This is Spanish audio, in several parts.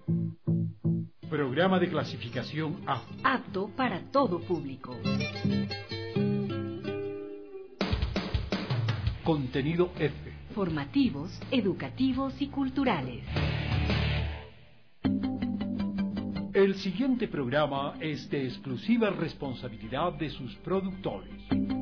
Programa de clasificación A. Apto para todo público. Contenido F. Formativos, educativos y culturales. El siguiente programa es de exclusiva responsabilidad de sus productores.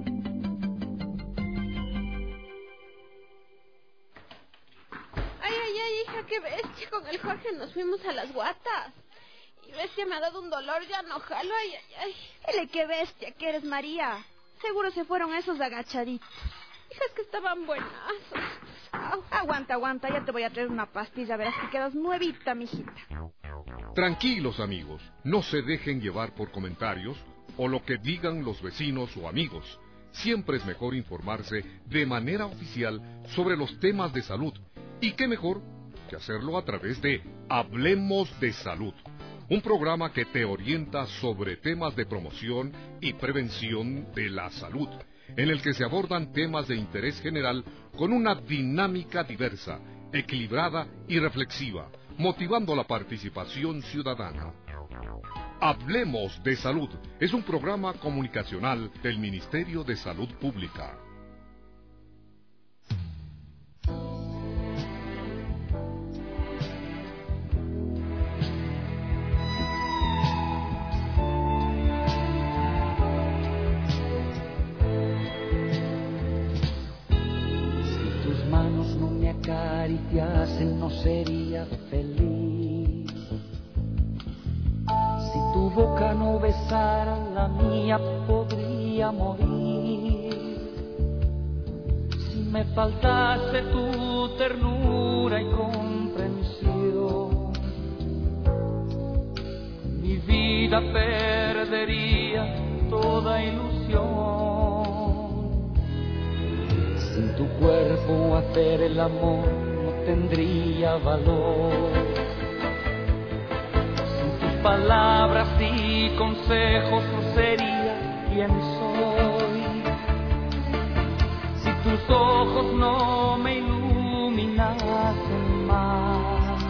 Ay, hija, qué bestia. Con el Jorge nos fuimos a las Guatas. Y bestia, me ha dado un dolor, ya no jalo, ay. Dile qué bestia que eres, María. Seguro se fueron esos agachaditos. Hija, es que estaban buenazos. Aguanta, ya te voy a traer una pastilla, verás que quedas nuevita, mijita. Tranquilos, amigos, no se dejen llevar por comentarios o lo que digan los vecinos o amigos. Siempre es mejor informarse de manera oficial sobre los temas de salud. Y qué mejor que hacerlo a través de Hablemos de Salud, un programa que te orienta sobre temas de promoción y prevención de la salud, en el que se abordan temas de interés general con una dinámica diversa, equilibrada y reflexiva, motivando la participación ciudadana. Hablemos de Salud es un programa comunicacional del Ministerio de Salud Pública. No sería feliz. Si tu boca no besara la mía, podría morir. Si me faltase tu ternura y comprensión, mi vida perdería toda ilusión. Sin tu cuerpo hacer el amor tendría valor. Sin tus palabras y consejos no sería quien soy. Si tus ojos no me iluminasen más,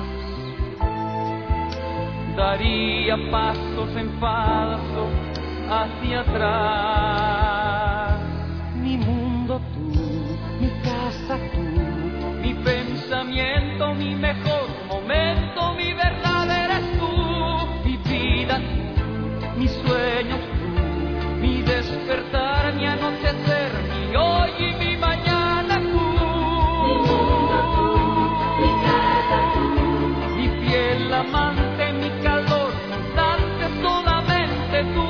daría pasos en falso hacia atrás. Mi mundo tú, mi casa tú, mi pensamiento, mi mejor momento, mi verdad eres tú, mi vida tú, mis sueños tú, mi despertar, mi anochecer, mi hoy y mi mañana tú. Mi mundo tú, mi casa tú, mi piel amante, mi calor constante, solamente tú.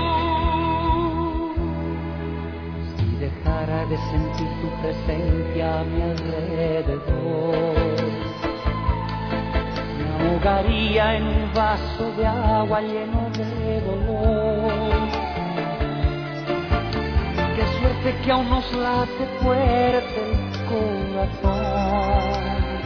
Si dejara de sentir tu presencia a mi alrededor, me ahogaría en un vaso de agua lleno de dolor. Qué suerte que aún nos late fuerte el corazón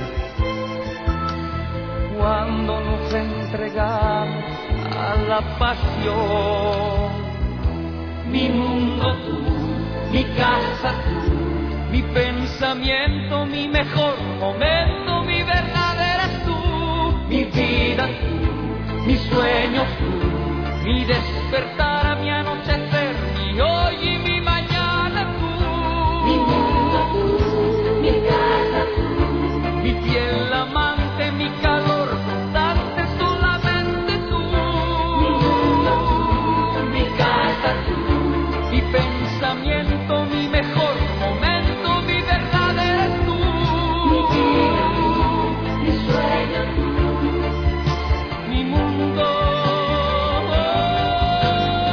cuando nos entregamos a la pasión. Mi mundo tú, mi casa tú, mi pensamiento, mi mejor momento, mi verdad eres tú, mi vida tú, mis sueños tú, mi despertar, mi anochecer, mi hoy y mi mañana tú. Mi mundo tú, mi casa tú, mi piel amante, mi calor constante, solamente tú. Mi mundo tú, mi casa tú, mi pensamiento, mi mejor momento, mi verdad eres tú. Mi vida tú, mi sueño tú, mi mundo.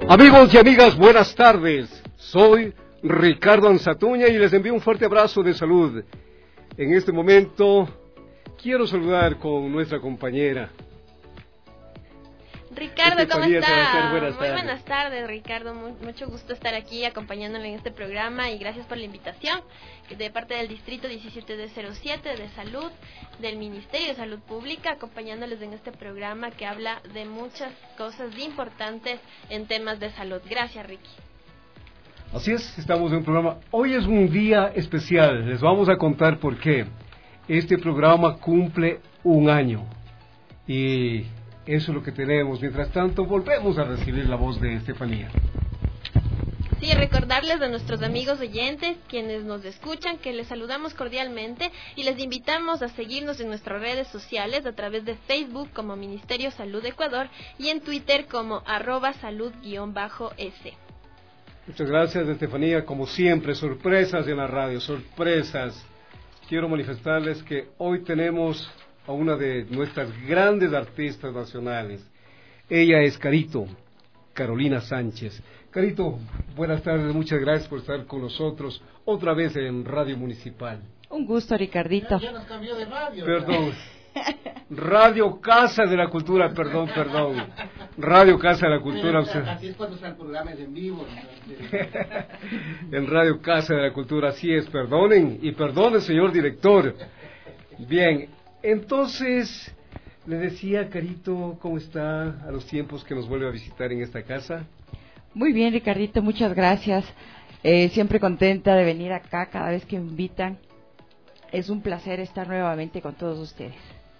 Amigos y amigas, buenas tardes. Soy Ricardo Anzatuña y les envío un fuerte abrazo de salud. En este momento quiero saludar con nuestra compañera Ricardo, ¿cómo está? Buenas Muy buenas tardes, Ricardo. Mucho gusto estar aquí acompañándole en este programa y gracias por la invitación de parte del Distrito 17D07 de Salud, del Ministerio de Salud Pública, acompañándoles en este programa que habla de muchas cosas importantes en temas de salud. Gracias, Ricky. Así es, estamos en un programa. Hoy es un día especial, les vamos a contar por qué. Este programa cumple un año y eso es lo que tenemos. Mientras tanto, volvemos a recibir la voz de Estefanía. Sí, recordarles a nuestros amigos oyentes, quienes nos escuchan, que les saludamos cordialmente y les invitamos a seguirnos en nuestras redes sociales a través de Facebook como Ministerio Salud Ecuador y en Twitter como @salud_s. Muchas gracias, Estefanía. Como siempre, sorpresas en la radio, sorpresas. Quiero manifestarles que hoy tenemos a una de nuestras grandes artistas nacionales. Ella es Carito, Carolina Sánchez. Carito, buenas tardes, muchas gracias por estar con nosotros otra vez en Radio Municipal. Un gusto, Ricardito. Ya nos cambió de radio. Perdón. Radio Casa de la Cultura, perdón. Radio Casa de la Cultura. Así es cuando están programas en vivo. En Radio Casa de la Cultura, así es, perdonen, y perdone, señor director. Bien, entonces, le decía, Carito, ¿cómo está a los tiempos que nos vuelve a visitar en esta casa? Muy bien, Ricardito, muchas gracias. Siempre contenta de venir acá cada vez que me invitan. Es un placer estar nuevamente con todos ustedes.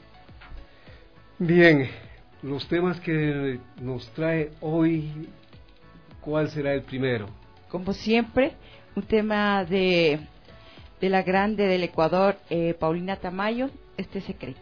Bien, los temas que nos trae hoy, ¿cuál será el primero? Como siempre, un tema de la grande del Ecuador, Paulina Tamayo, Este Secreto.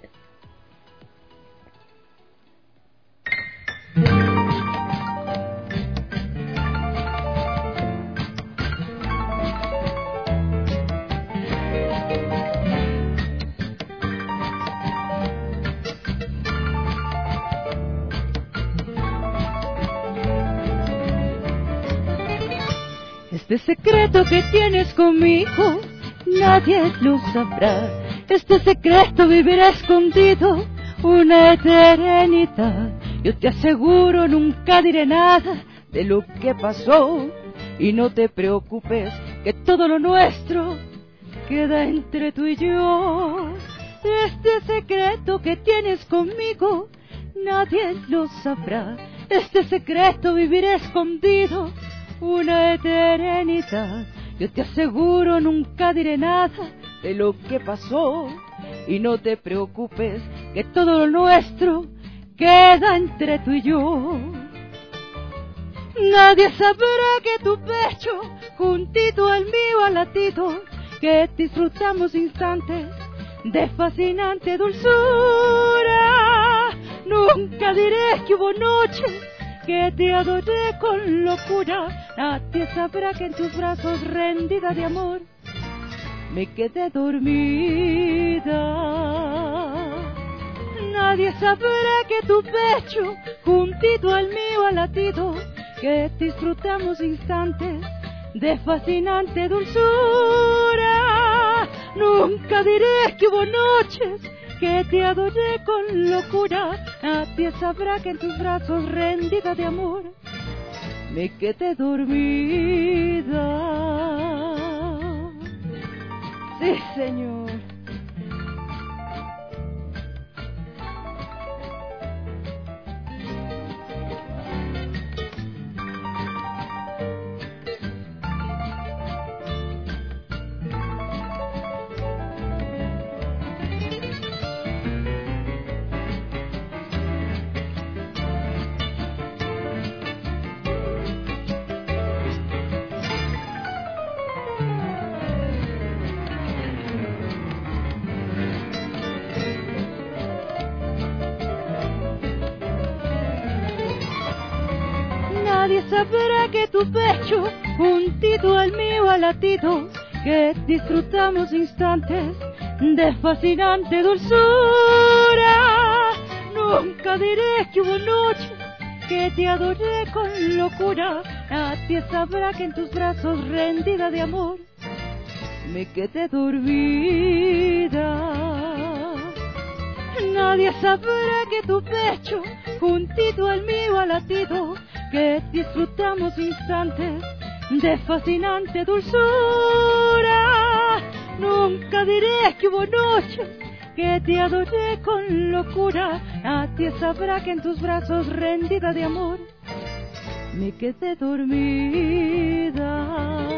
Este secreto que tienes conmigo, nadie lo sabrá. Este secreto vivirá escondido una eternidad. Yo te aseguro, nunca diré nada de lo que pasó. Y no te preocupes, que todo lo nuestro queda entre tú y yo. Este secreto que tienes conmigo, nadie lo sabrá. Este secreto vivirá escondido una eternidad. Yo te aseguro, nunca diré nada de lo que pasó. Y no te preocupes, que todo lo nuestro queda entre tú y yo. Nadie sabrá que tu pecho, juntito al mío ha latido, que disfrutamos instantes de fascinante dulzura. Nunca diré que hubo noches que te adoré con locura. Nadie sabrá que en tus brazos, rendida de amor, me quedé dormida. Nadie sabrá que tu pecho, juntito al mío ha latido, que disfrutamos instantes de fascinante dulzura. Nunca diré que hubo noches que te adoré con locura. Nadie sabrá que en tus brazos, rendida de amor, me quedé dormida. Sí, señor. Nadie sabrá que tu pecho, juntito al mío ha latido, que disfrutamos instantes de fascinante dulzura. Nunca diré que hubo noches que te adoré con locura, nadie sabrá que en tus brazos rendida de amor me quedé dormida. Nadie sabrá que tu pecho juntito al mío ha latido, que disfrutamos instantes de fascinante dulzura. Nunca diré que hubo noches que te adoré con locura, nadie sabrá que en tus brazos rendida de amor me quedé dormida.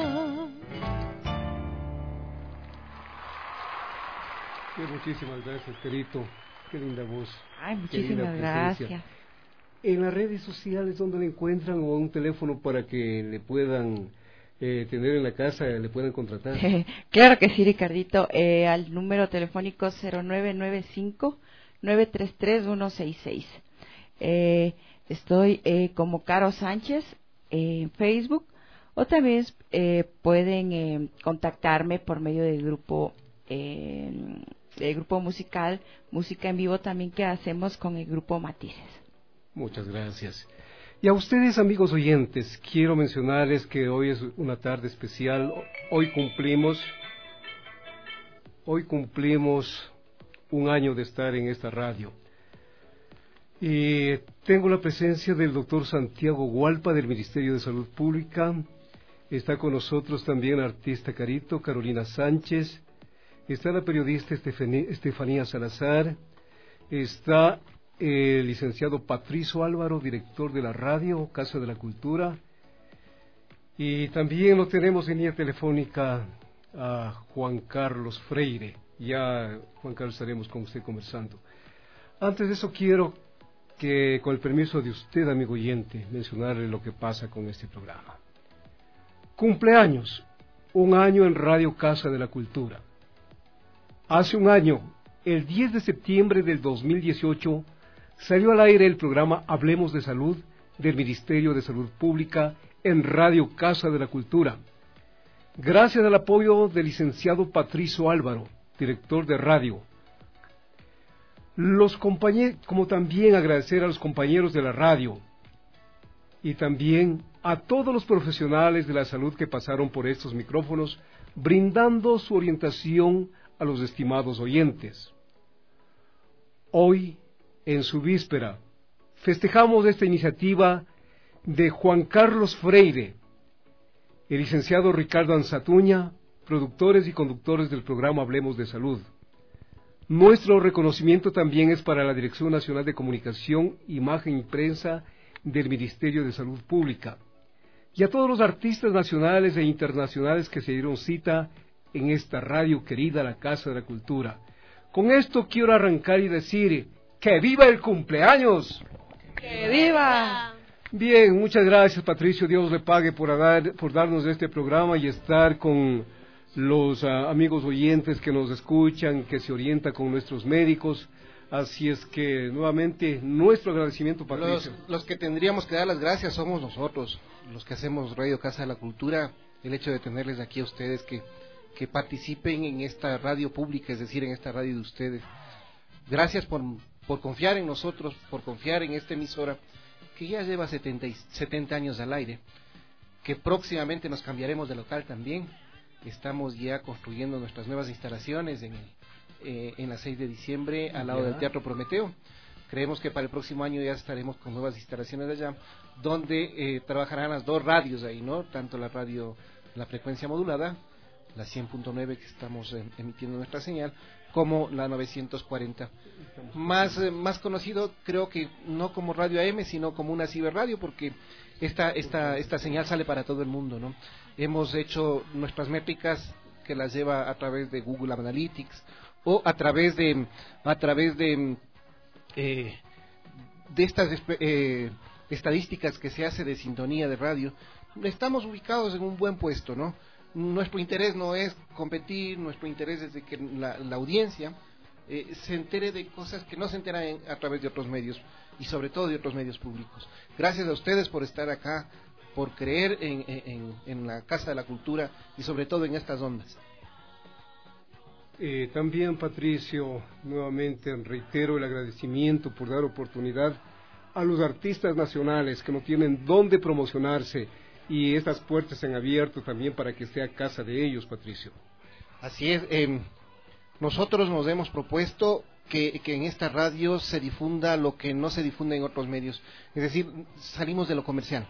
Muchísimas gracias, Carito. Qué linda voz. Ay, muchísimas gracias. En las redes sociales, ¿dónde le encuentran? ¿O un teléfono para que le puedan tener en la casa, le puedan contratar? Claro que sí, Ricardito. Al número telefónico 0995-933-166. Estoy como Caro Sánchez en Facebook, o también pueden contactarme por medio del grupo musical, música en vivo también, que hacemos con el grupo Matices. Muchas gracias. Y a ustedes, amigos oyentes, quiero mencionarles que hoy es una tarde especial. Hoy cumplimos un año de estar en esta radio. Y tengo la presencia del doctor Santiago Hualpa del Ministerio de Salud Pública. Está con nosotros también la artista Carito, Carolina Sánchez. Está la periodista Estefanía Salazar. Está el licenciado Patricio Álvaro, director de la radio Casa de la Cultura. Y también lo tenemos en línea telefónica a Juan Carlos Freire. Ya, Juan Carlos, estaremos con usted conversando. Antes de eso, quiero que, con el permiso de usted, amigo oyente, mencionarle lo que pasa con este programa. Cumpleaños, un año en Radio Casa de la Cultura. Hace un año, el 10 de septiembre del 2018, salió al aire el programa Hablemos de Salud del Ministerio de Salud Pública en Radio Casa de la Cultura. Gracias al apoyo del licenciado Patricio Álvaro, director de radio. Como también agradecer a los compañeros de la radio y también a todos los profesionales de la salud que pasaron por estos micrófonos, brindando su orientación a los estimados oyentes. Hoy, en su víspera, festejamos esta iniciativa de Juan Carlos Freire, el licenciado Ricardo Anzatuña, productores y conductores del programa Hablemos de Salud. Nuestro reconocimiento también es para la Dirección Nacional de Comunicación, Imagen y Prensa del Ministerio de Salud Pública, y a todos los artistas nacionales e internacionales que se dieron cita en esta radio querida, la Casa de la Cultura. Con esto quiero arrancar y decir ¡que viva el cumpleaños! ¡Que viva! Bien, muchas gracias, Patricio. Dios le pague por darnos este programa y estar con los amigos oyentes que nos escuchan, que se orientan con nuestros médicos. Así es que, nuevamente, nuestro agradecimiento, Patricio. Los que tendríamos que dar las gracias somos nosotros, los que hacemos Radio Casa de la Cultura. El hecho de tenerles aquí a ustedes que participen en esta radio pública, es decir, en esta radio de ustedes. Gracias por confiar en nosotros, por confiar en esta emisora, que ya lleva 70 años al aire, que próximamente nos cambiaremos de local también. Estamos ya construyendo nuestras nuevas instalaciones en la 6 de diciembre, al lado del Teatro Prometeo. Creemos que para el próximo año ya estaremos con nuevas instalaciones allá, donde trabajarán las dos radios ahí, ¿no? Tanto la radio, la frecuencia modulada, la 100.9 que estamos emitiendo nuestra señal, como la 940. Más conocido, creo que no como Radio AM, sino como una ciberradio, porque esta señal sale para todo el mundo, ¿no? Hemos hecho nuestras métricas que las lleva a través de Google Analytics o a través de estas estadísticas que se hace de sintonía de radio. Estamos ubicados en un buen puesto, ¿no? Nuestro interés no es competir, nuestro interés es de que la audiencia se entere de cosas que no se enteran a través de otros medios, y sobre todo de otros medios públicos. Gracias a ustedes por estar acá, por creer en la Casa de la Cultura y sobre todo en estas ondas. También, Patricio, nuevamente reitero el agradecimiento por dar oportunidad a los artistas nacionales que no tienen dónde promocionarse y estas puertas se han abierto también para que sea casa de ellos, Patricio? Así es, nosotros nos hemos propuesto que en esta radio se difunda lo que no se difunde en otros medios, es decir, salimos de lo comercial.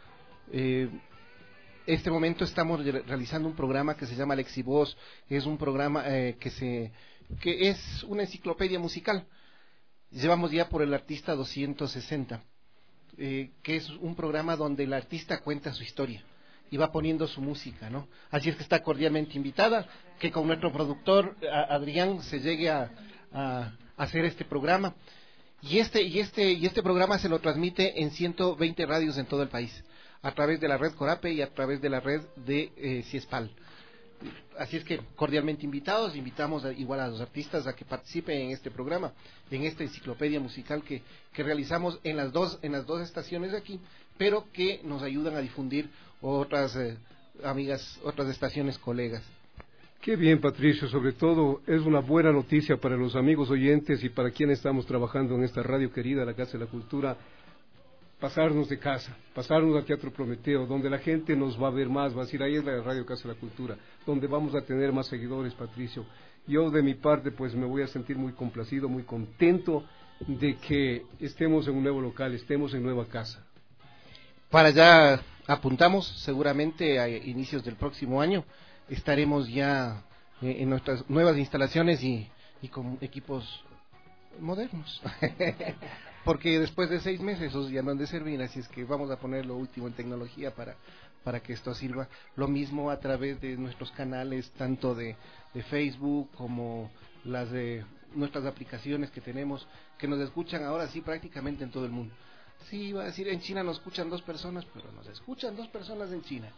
Este momento estamos realizando un programa que se llama Lexivoz, es un programa que es una enciclopedia musical. Llevamos ya por el artista 260, que es un programa donde el artista cuenta su historia y va poniendo su música, ¿no? Así es que está cordialmente invitada, que con nuestro productor Adrián se llegue a hacer este programa. Y este programa se lo transmite en 120 radios en todo el país, a través de la red Corape y a través de la red de Ciespal. Así es que cordialmente invitados, invitamos igual a los artistas a que participen en este programa, en esta enciclopedia musical que realizamos en las dos estaciones de aquí, pero que nos ayudan a difundir otras amigas, otras estaciones colegas. Qué bien, Patricio, sobre todo es una buena noticia para los amigos oyentes y para quienes estamos trabajando en esta radio querida, la Casa de la Cultura, pasarnos de casa, pasarnos al Teatro Prometeo, donde la gente nos va a ver más, va a decir, ahí es la Radio Casa de la Cultura, donde vamos a tener más seguidores, Patricio. Yo de mi parte pues me voy a sentir muy complacido, muy contento de que estemos en un nuevo local, estemos en nueva casa. Para allá apuntamos, seguramente a inicios del próximo año estaremos ya en nuestras nuevas instalaciones y con equipos modernos. Porque después de 6 meses esos ya no han de servir, así es que vamos a poner lo último en tecnología para que esto sirva. Lo mismo a través de nuestros canales, tanto de Facebook como las de nuestras aplicaciones que tenemos, que nos escuchan ahora sí prácticamente en todo el mundo. Sí, iba a decir, en China nos escuchan 2 personas, pero nos escuchan 2 personas en China.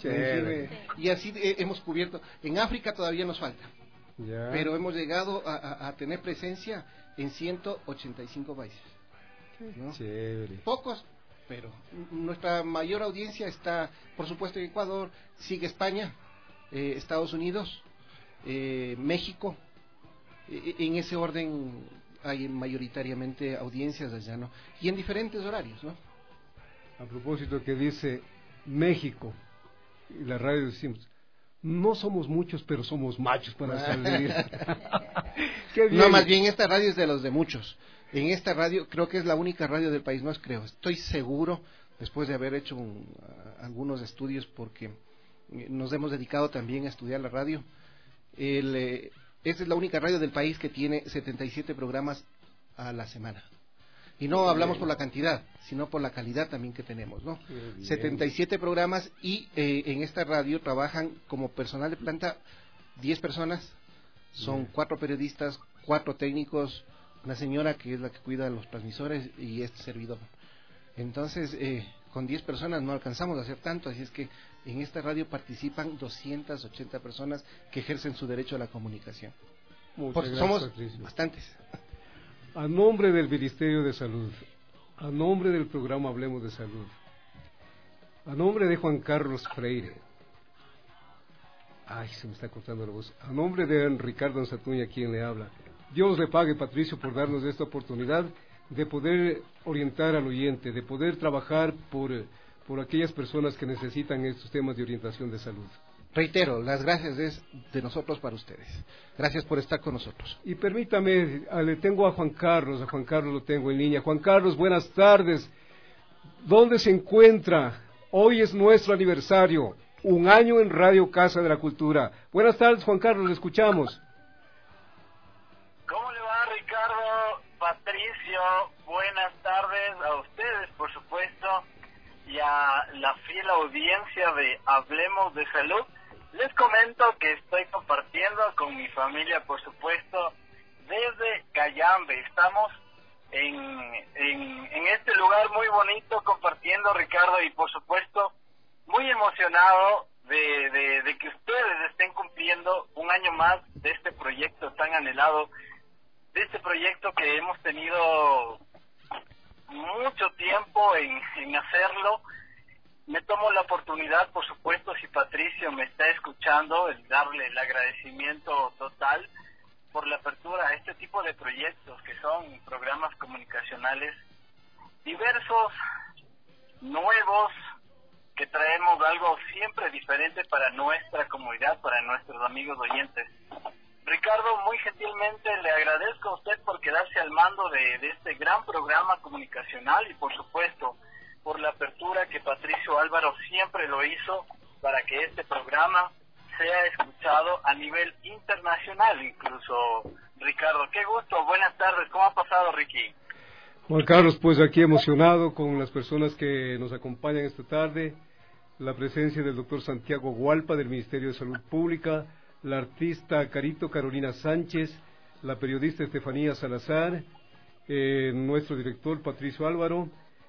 Y así hemos cubierto. En África todavía nos falta, pero hemos llegado a tener presencia en 185 países. ¿No? Chévere. Pocos, pero nuestra mayor audiencia está, por supuesto, en Ecuador, sigue España, Estados Unidos, México. En ese orden hay mayoritariamente audiencias allá, ¿no? Y en diferentes horarios, ¿no? A propósito que dice México, y la radio decimos, no somos muchos, pero somos machos para salir. Qué bien. No, más bien esta radio es de los de muchos. En esta radio, creo que es la única radio del país, no es creo, estoy seguro, después de haber hecho algunos estudios, porque nos hemos dedicado también a estudiar la radio. Esta es la única radio del país que tiene 77 programas a la semana. Y no hablamos por la cantidad, sino por la calidad también que tenemos, ¿no? 77 programas y en esta radio trabajan como personal de planta 10 personas, son 4 periodistas, 4 técnicos, una señora que es la que cuida los transmisores y este servidor. Entonces, con 10 personas no alcanzamos a hacer tanto, así es que en esta radio participan 280 personas que ejercen su derecho a la comunicación. Somos Patricio. Bastantes. A nombre del Ministerio de Salud, a nombre del programa Hablemos de Salud, a nombre de Juan Carlos Freire, ay, se me está cortando la voz, a nombre de Ricardo Ansatuña, quien le habla, Dios le pague, Patricio, por darnos esta oportunidad de poder orientar al oyente, de poder trabajar por aquellas personas que necesitan estos temas de orientación de salud. Reitero, las gracias es de nosotros para ustedes. Gracias por estar con nosotros. Y permítame, le tengo a Juan Carlos lo tengo en línea. Juan Carlos, buenas tardes. ¿Dónde se encuentra? Hoy es nuestro aniversario, 1 año en Radio Casa de la Cultura. Buenas tardes, Juan Carlos, le escuchamos. ¿Cómo le va, Ricardo, Patricio? Buenas tardes a ustedes, por supuesto, y a la fiel audiencia de Hablemos de Salud. Les comento que estoy compartiendo con mi familia, por supuesto, desde Cayambe. Estamos en este lugar muy bonito compartiendo, Ricardo, y por supuesto muy emocionado de que ustedes estén cumpliendo 1 año más de este proyecto tan anhelado, de este proyecto que hemos tenido mucho tiempo en hacerlo. Me tomo la oportunidad, por supuesto, si Patricio me está escuchando, el darle el agradecimiento total por la apertura a este tipo de proyectos que son programas comunicacionales diversos, nuevos, que traemos algo siempre diferente para nuestra comunidad, para nuestros amigos oyentes. Ricardo, muy gentilmente le agradezco a usted por quedarse al mando de este gran programa comunicacional y por supuesto por la apertura que Patricio Álvaro siempre lo hizo para que este programa sea escuchado a nivel internacional incluso. Ricardo, qué gusto, buenas tardes, ¿cómo ha pasado, Ricky? Juan Carlos, pues aquí emocionado con las personas que nos acompañan esta tarde, la presencia del doctor Santiago Hualpa del Ministerio de Salud Pública, la artista Carolina Sánchez, la periodista Estefanía Salazar, nuestro director Patricio Álvaro,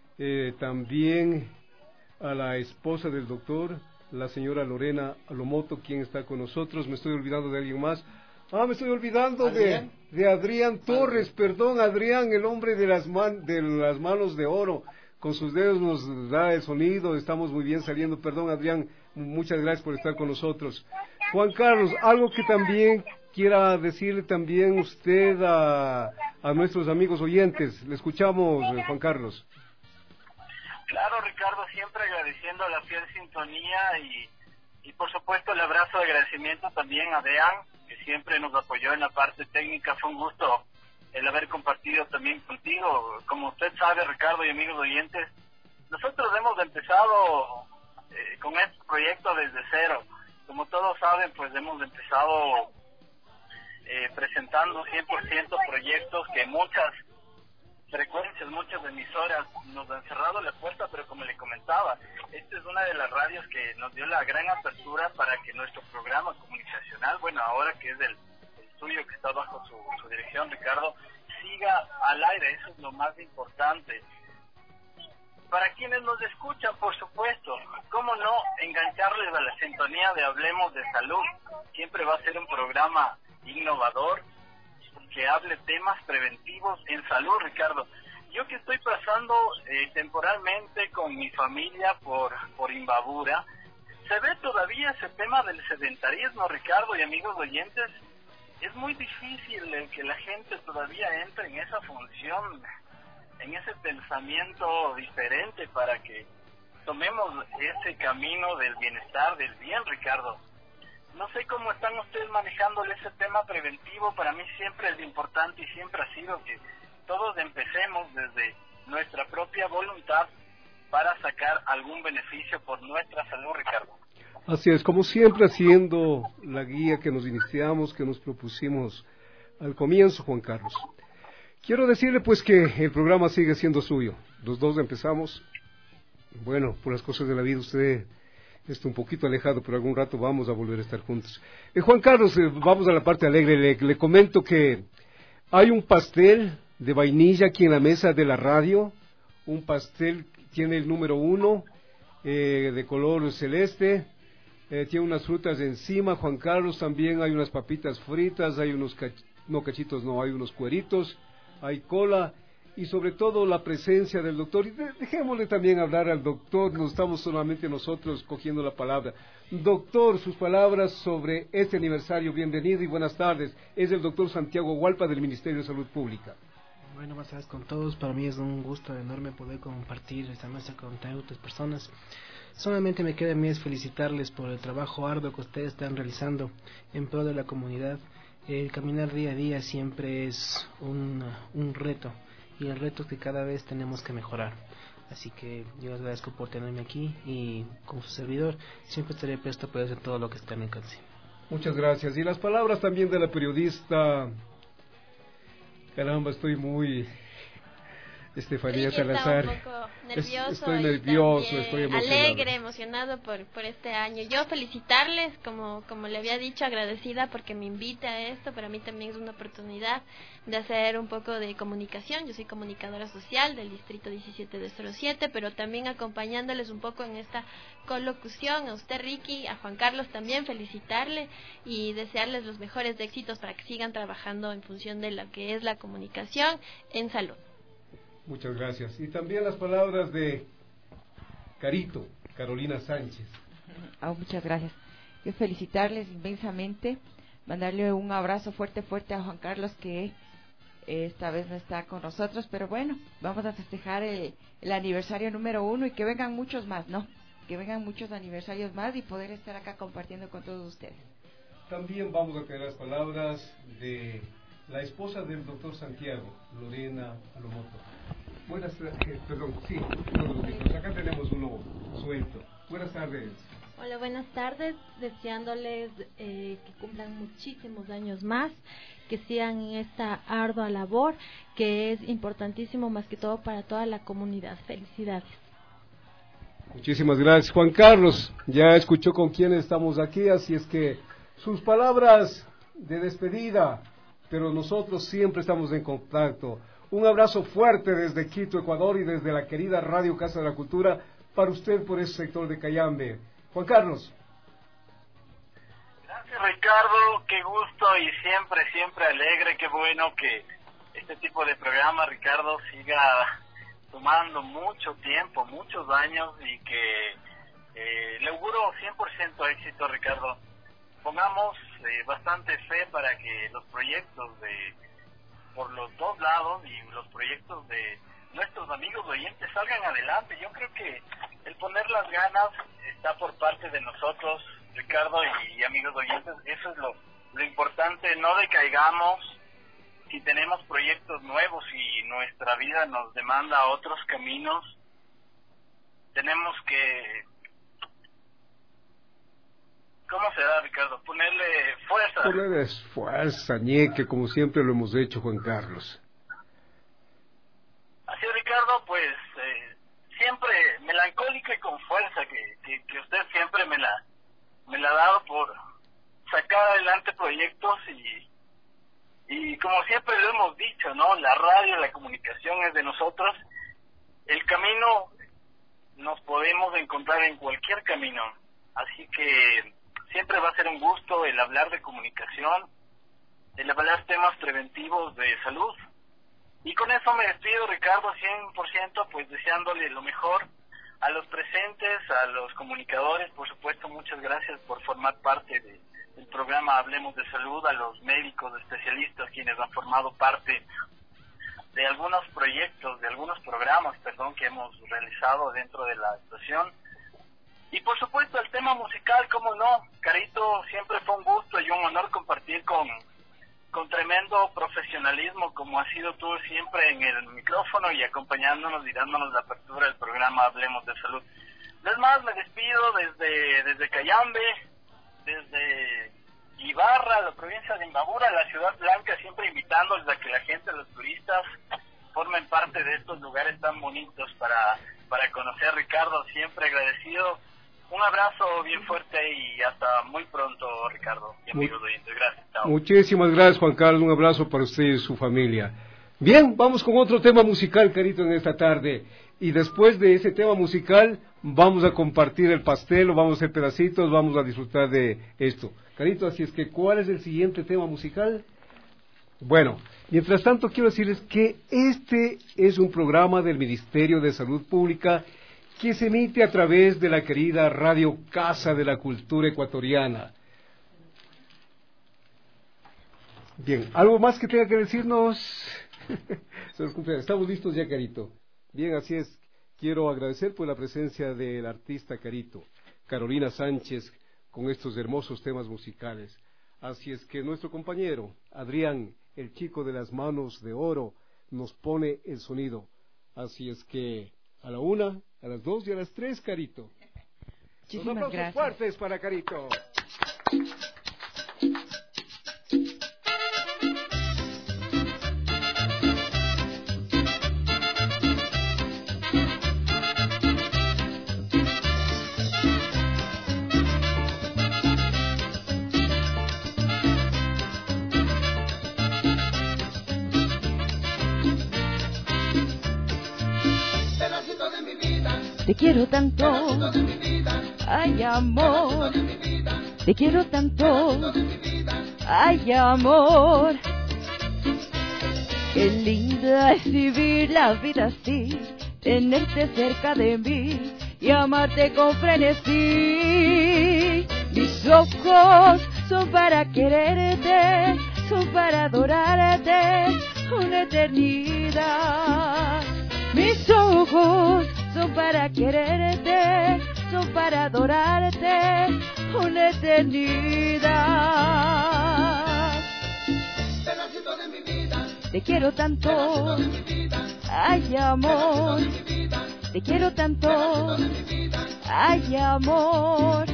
también a la esposa del doctor, la señora Lorena Alomoto, quien está con nosotros. Me estoy olvidando de alguien más. Me estoy olvidando de Adrián Torres, perdón, Adrián, el hombre de las manos de oro, con sus dedos nos da el sonido, estamos muy bien saliendo, perdón Adrián, muchas gracias por estar con nosotros. Juan Carlos, algo que también quiera decirle también usted a nuestros amigos oyentes, le escuchamos, Juan Carlos. Claro, Ricardo, siempre agradeciendo la fiel sintonía y por supuesto el abrazo de agradecimiento también a Adrián, que siempre nos apoyó en la parte técnica. Fue un gusto el haber compartido también contigo. Como usted sabe, Ricardo y amigos oyentes, nosotros hemos empezado con este proyecto desde cero. Como todos saben, pues hemos empezado presentando 100% proyectos que muchas frecuencias, muchas emisoras nos han cerrado la puerta, pero como le comentaba, esta es una de las radios que nos dio la gran apertura para que nuestro programa comunicacional, bueno, ahora que es el suyo, que está bajo su dirección, Ricardo, siga al aire. Eso es lo más importante. Para quienes nos escuchan, por supuesto, cómo no engancharles a la sintonía de Hablemos de Salud. Siempre va a ser un programa innovador que hable temas preventivos en salud, Ricardo. Yo que estoy pasando temporalmente con mi familia por Imbabura, se ve todavía ese tema del sedentarismo, Ricardo y amigos oyentes. Es muy difícil que la gente todavía entre en esa función, en ese pensamiento diferente para que tomemos ese camino del bienestar, del bien, Ricardo. No sé cómo están ustedes manejándole ese tema preventivo. Para mí siempre es importante y siempre ha sido que todos empecemos desde nuestra propia voluntad para sacar algún beneficio por nuestra salud, Ricardo. Así es, como siempre haciendo la guía que nos iniciamos, que nos propusimos al comienzo, Juan Carlos. Quiero decirle pues que el programa sigue siendo suyo. Los dos empezamos, bueno, por las cosas de la vida usted está un poquito alejado, pero algún rato vamos a volver a estar juntos. Juan Carlos, vamos a la parte alegre. Le comento que hay un pastel de vainilla aquí en la mesa de la radio. Un pastel tiene el número 1, de color celeste. Tiene unas frutas encima, Juan Carlos. También hay unas papitas fritas, hay unos hay unos cueritos, hay cola. Y sobre todo la presencia del doctor, y dejémosle también hablar al doctor, no estamos solamente nosotros cogiendo la palabra. Doctor, sus palabras sobre este aniversario, bienvenido y buenas tardes. Es el doctor Santiago Hualpa del Ministerio de Salud Pública. Bueno, buenas tardes con todos, para mí es un gusto enorme poder compartir esta mesa con tantas personas. Solamente me queda a mí es felicitarles por el trabajo arduo que ustedes están realizando en pro de la comunidad. El caminar día a día siempre es un reto. Y el reto es que cada vez tenemos que mejorar. Así que yo les agradezco por tenerme aquí y como su servidor siempre estaré presto para hacer todo lo que está en mi alcance. Muchas gracias. Y las palabras también de la periodista, caramba, estoy muy... Estefanía Salazar. Un poco nervioso. Estoy nervioso, estoy emocionado. Alegre, emocionado por este año. Yo felicitarles, como le había dicho, agradecida porque me invita a esto. Para mí también es una oportunidad de hacer un poco de comunicación. Yo soy comunicadora social del distrito 17 de 07, pero también acompañándoles un poco en esta colocución. A usted, Ricky, a Juan Carlos también felicitarle y desearles los mejores éxitos para que sigan trabajando en función de lo que es la comunicación en salud. Muchas gracias. Y también las palabras de Carolina Sánchez. Muchas gracias. Yo felicitarles inmensamente, mandarle un abrazo fuerte a Juan Carlos, que esta vez no está con nosotros, pero bueno, vamos a festejar el aniversario número 1 y que vengan muchos más, ¿no? Que vengan muchos aniversarios más y poder estar acá compartiendo con todos ustedes. También vamos a tener las palabras de la esposa del doctor Santiago, Lorena Lomoto. Buenas tardes, perdón, sí, acá tenemos uno suelto. Buenas tardes. Hola, buenas tardes, deseándoles que cumplan muchísimos años más, que sigan en esta ardua labor, que es importantísimo más que todo para toda la comunidad. Felicidades. Muchísimas gracias, Juan Carlos. Ya escuchó con quién estamos aquí, así es que sus palabras de despedida, pero nosotros siempre estamos en contacto. Un abrazo fuerte desde Quito, Ecuador, y desde la querida Radio Casa de la Cultura para usted por ese sector de Cayambe. Juan Carlos. Gracias, Ricardo, qué gusto y siempre alegre, qué bueno que este tipo de programa, Ricardo, siga tomando mucho tiempo, muchos años y que le auguro 100% éxito, Ricardo. Pongamos bastante fe para que los proyectos por los dos lados y los proyectos de nuestros amigos oyentes salgan adelante. Yo creo que el poner las ganas está por parte de nosotros, Ricardo y amigos oyentes. Eso es lo importante, no decaigamos. Si tenemos proyectos nuevos y nuestra vida nos demanda otros caminos, tenemos que, ¿cómo se da, Ricardo? Ponerle fuerza. Ponerle fuerza, ñeque, como siempre lo hemos hecho, Juan Carlos. Así, Ricardo, pues siempre melancólica y con fuerza, que usted siempre me la ha dado por sacar adelante proyectos y como siempre lo hemos dicho, ¿no? La radio, la comunicación es de nosotros. El camino nos podemos encontrar en cualquier camino, así que siempre va a ser un gusto el hablar de comunicación, el hablar temas preventivos de salud. Y con eso me despido, Ricardo, 100%, pues deseándole lo mejor a los presentes, a los comunicadores, por supuesto, muchas gracias por formar parte del programa Hablemos de Salud, a los médicos especialistas quienes han formado parte de algunos proyectos, de algunos programas, que hemos realizado dentro de la estación. Y por supuesto el tema musical, cómo no, Carito, siempre fue un gusto y un honor compartir con tremendo profesionalismo, como has sido tú siempre en el micrófono y acompañándonos y dándonos la apertura del programa Hablemos de Salud. Es más, me despido desde Cayambe, desde Ibarra, la provincia de Imbabura, la Ciudad Blanca, siempre invitándoles a que la gente, los turistas, formen parte de estos lugares tan bonitos para conocer. Ricardo, siempre agradecido. Un abrazo bien fuerte y hasta muy pronto, Ricardo y amigos oyentes. Gracias. Chao. Muchísimas gracias, Juan Carlos. Un abrazo para usted y su familia. Bien, vamos con otro tema musical, Carito, en esta tarde. Y después de ese tema musical, vamos a compartir el pastel, o vamos a hacer pedacitos, vamos a disfrutar de esto. Carito, así es que, ¿cuál es el siguiente tema musical? Bueno, mientras tanto quiero decirles que este es un programa del Ministerio de Salud Pública que se emite a través de la querida Radio Casa de la Cultura Ecuatoriana. Bien, ¿algo más que tenga que decirnos? Estamos listos ya, Carito. Bien, así es. Quiero agradecer por la presencia del artista Carito, Carolina Sánchez, con estos hermosos temas musicales. Así es que nuestro compañero, Adrián, el chico de las manos de oro, nos pone el sonido. Así es que a la 1, a las 2 y a las 3, Carito. Muchísimas aplausos gracias. Fuertes para Carito. Te quiero tanto, ay amor, te quiero tanto, ay amor. Qué linda es vivir la vida así, tenerte cerca de mí y amarte con frenesí. Mis ojos son para quererte, son para adorarte, una eternidad. Mis ojos son para quererte, son para adorarte, una eternidad. Pedacito de mi vida, te quiero tanto, ay amor, te quiero tanto, ay amor.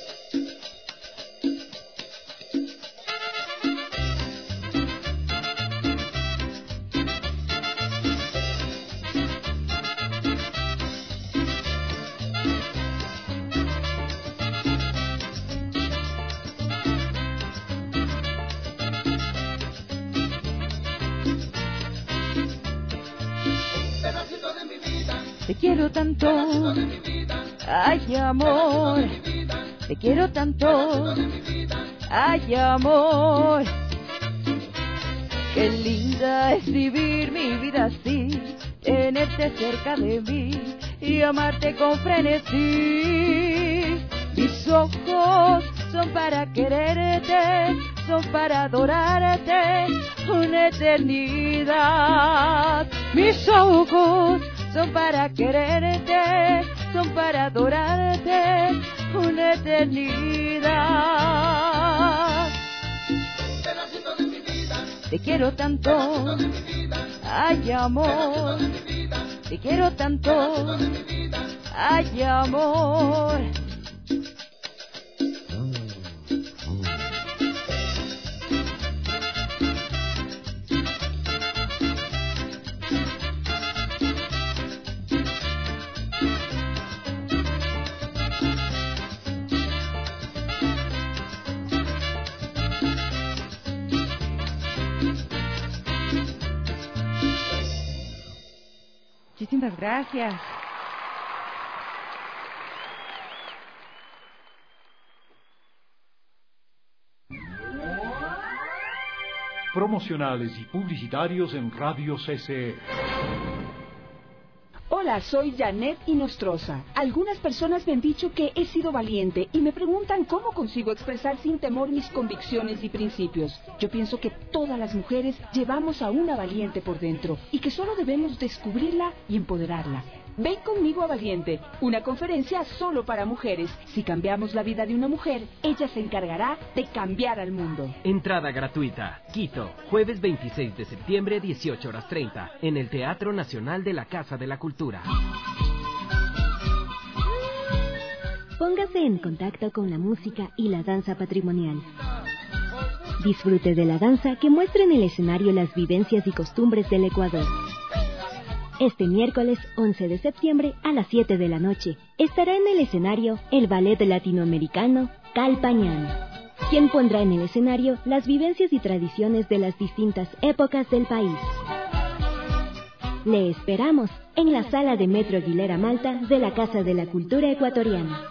Te quiero tanto, ay amor, te quiero tanto, ay amor. Qué linda es vivir mi vida así, tenerte cerca de mí y amarte con frenesí. Mis ojos son para quererte, son para adorarte, una eternidad. Mis ojos son para quererte, son para adorarte, una eternidad. Te quiero tanto, ay amor, te quiero tanto, ay amor. Muchísimas gracias. Promocionales y publicitarios en Radio CCE. Hola, soy Janet Inostroza. Algunas personas me han dicho que he sido valiente y me preguntan cómo consigo expresar sin temor mis convicciones y principios. Yo pienso que todas las mujeres llevamos a una valiente por dentro y que solo debemos descubrirla y empoderarla. Ven conmigo a Valiente, una conferencia solo para mujeres. Si cambiamos la vida de una mujer, ella se encargará de cambiar al mundo. Entrada gratuita. Quito, jueves 26 de septiembre, 18:30, en el Teatro Nacional de la Casa de la Cultura. Póngase en contacto con la música y la danza patrimonial. Disfrute de la danza que muestra en el escenario las vivencias y costumbres del Ecuador. Este miércoles 11 de septiembre a las 7 de la noche estará en el escenario el ballet latinoamericano Calpañán, quien pondrá en el escenario las vivencias y tradiciones de las distintas épocas del país. Le esperamos en la sala de Metro Aguilera Malta de la Casa de la Cultura Ecuatoriana.